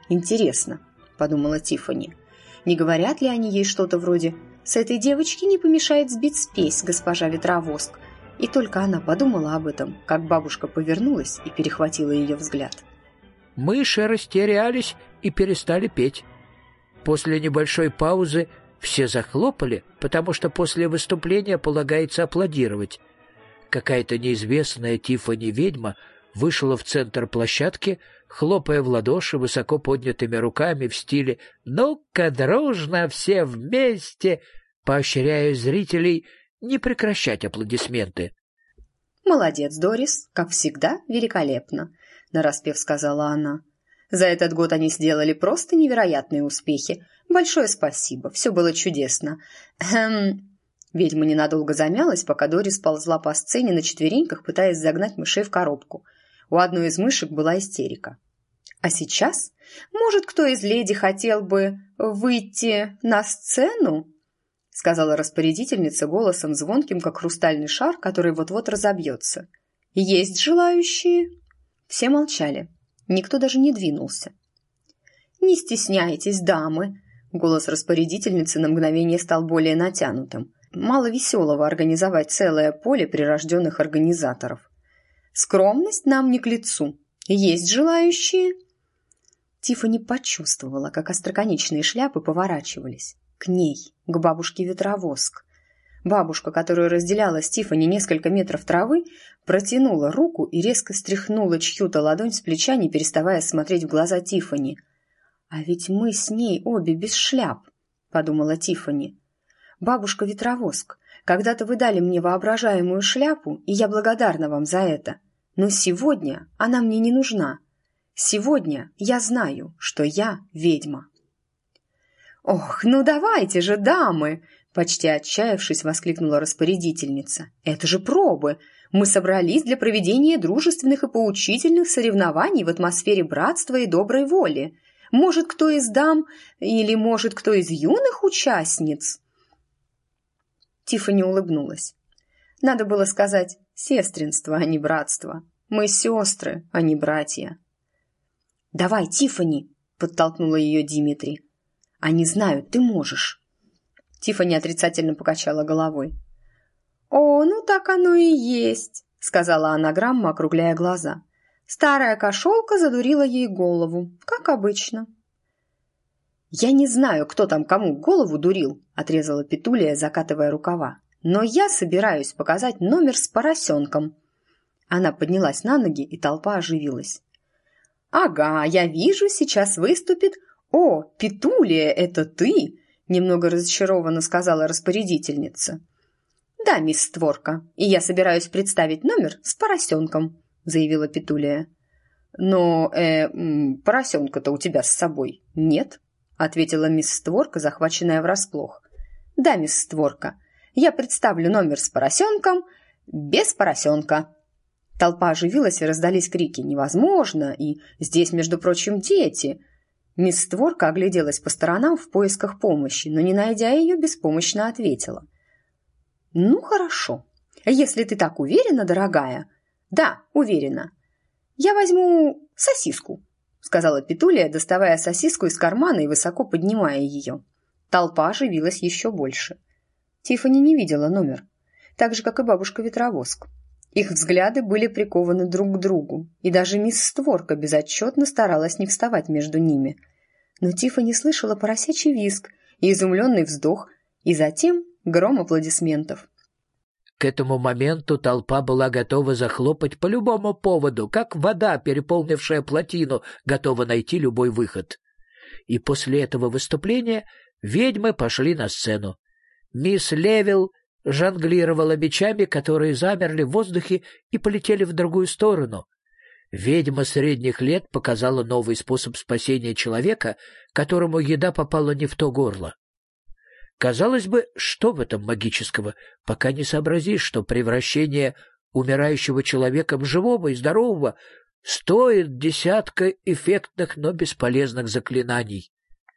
«Интересно», – подумала Тиффани, – «не говорят ли они ей что-то вроде «С этой девочки не помешает сбить спесь, госпожа Ветровоск»?» И только она подумала об этом, как бабушка повернулась и перехватила ее взгляд. Мыши растерялись и перестали петь. После небольшой паузы все захлопали, потому что после выступления полагается аплодировать. Какая-то неизвестная Тиффани-ведьма вышла в центр площадки, хлопая в ладоши высоко поднятыми руками в стиле «Ну-ка, дружно, все вместе!», поощряя зрителей не прекращать аплодисменты. «Молодец, Дорис, как всегда, великолепно», — нараспев сказала она. «За этот год они сделали просто невероятные успехи. Большое спасибо, все было чудесно. Ведьма ненадолго замялась, пока Дорис ползла по сцене на четвереньках, пытаясь загнать мышей в коробку. У одной из мышек была истерика. «А сейчас, может, кто из леди хотел бы выйти на сцену?» — сказала распорядительница голосом звонким, как хрустальный шар, который вот-вот разобьется. «Есть желающие?» Все молчали. Никто даже не двинулся. «Не стесняйтесь, дамы!» Голос распорядительницы на мгновение стал более натянутым. Мало веселого организовать целое поле прирожденных организаторов. «Скромность нам не к лицу. Есть желающие?» Тиффани почувствовала, как остроконечные шляпы поворачивались. К ней, к бабушке Ветровоск. Бабушка, которая разделяла с Тиффани несколько метров травы, протянула руку и резко стряхнула чью-то ладонь с плеча, не переставая смотреть в глаза Тиффани. «А ведь мы с ней обе без шляп», — подумала Тиффани. «Бабушка Ветровоск, когда-то вы дали мне воображаемую шляпу, и я благодарна вам за это. Но сегодня она мне не нужна. Сегодня я знаю, что я ведьма». «Ох, ну давайте же, дамы!» — почти отчаявшись, воскликнула распорядительница. «Это же пробы! Мы собрались для проведения дружественных и поучительных соревнований в атмосфере братства и доброй воли. Может, кто из дам или, может, кто из юных участниц?» Тиффани улыбнулась. Надо было сказать «сестринство», а не «братство». Мы сестры, а не братья. «Давай, Тиффани!» — подтолкнула ее Димитри. «Они знают, ты можешь». Тиффани отрицательно покачала головой. «О, ну так оно и есть», — сказала анаграмма, округляя глаза. Старая кошелка задурила ей голову, как обычно. «Я не знаю, кто там кому голову дурил», — отрезала Петулия, закатывая рукава. «Но я собираюсь показать номер с поросенком». Она поднялась на ноги, и толпа оживилась. «Ага, я вижу, сейчас выступит. О, Петулия, это ты?» — немного разочарованно сказала распорядительница. «Да, мисс Створка, и я собираюсь представить номер с поросенком», — заявила Петулия. «Но, поросенка-то у тебя с собой нет?» — ответила мисс Створка, захваченная врасплох. «Да, мисс Створка, я представлю номер с поросенком без поросенка». Толпа оживилась, и раздались крики «Невозможно!» и «Здесь, между прочим, дети!». Мисс Створка огляделась по сторонам в поисках помощи, но, не найдя ее, беспомощно ответила. «Ну, хорошо. Если ты так уверена, дорогая...» «Да, уверена. Я возьму сосиску», — сказала Петулия, доставая сосиску из кармана и высоко поднимая ее. Толпа оживилась еще больше. Тиффани не видела номер, так же, как и бабушка Ветровоск. Их взгляды были прикованы друг к другу, и даже мисс Створка безотчетно старалась не вставать между ними. Но Тиффани слышала поросячий визг и изумленный вздох, и затем гром аплодисментов. К этому моменту толпа была готова захлопать по любому поводу, как вода, переполнившая плотину, готова найти любой выход. И после этого выступления ведьмы пошли на сцену. Мисс Левилл жонглировала мечами, которые замерли в воздухе и полетели в другую сторону. Ведьма средних лет показала новый способ спасения человека, которому еда попала не в то горло. Казалось бы, что в этом магического, пока не сообразишь, что превращение умирающего человека в живого и здорового стоит десятка эффектных, но бесполезных заклинаний.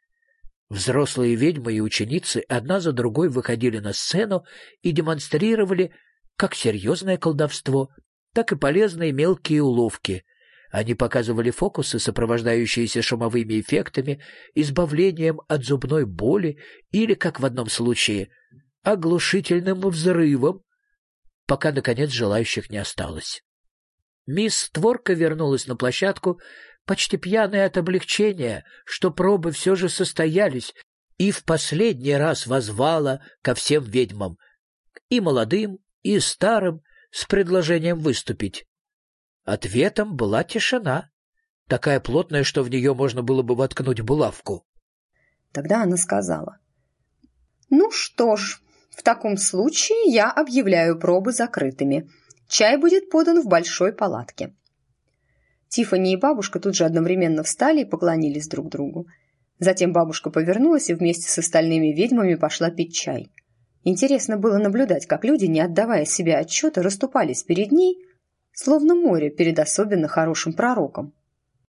Взрослые ведьмы и ученицы одна за другой выходили на сцену и демонстрировали как серьезное колдовство, так и полезные мелкие уловки. Они показывали фокусы, сопровождающиеся шумовыми эффектами, избавлением от зубной боли или, как в одном случае, оглушительным взрывом, пока, наконец, желающих не осталось. Мисс Творка вернулась на площадку, почти пьяная от облегчения, что пробы все же состоялись, и в последний раз воззвала ко всем ведьмам, и молодым, и старым, с предложением выступить. Ответом была тишина, такая плотная, что в нее можно было бы воткнуть булавку. Тогда она сказала: «Ну что ж, в таком случае я объявляю пробы закрытыми. Чай будет подан в большой палатке». Тиффани и бабушка тут же одновременно встали и поклонились друг другу. Затем бабушка повернулась и вместе с остальными ведьмами пошла пить чай. Интересно было наблюдать, как люди, не отдавая себе отчета, расступались перед ней, словно море перед особенно хорошим пророком.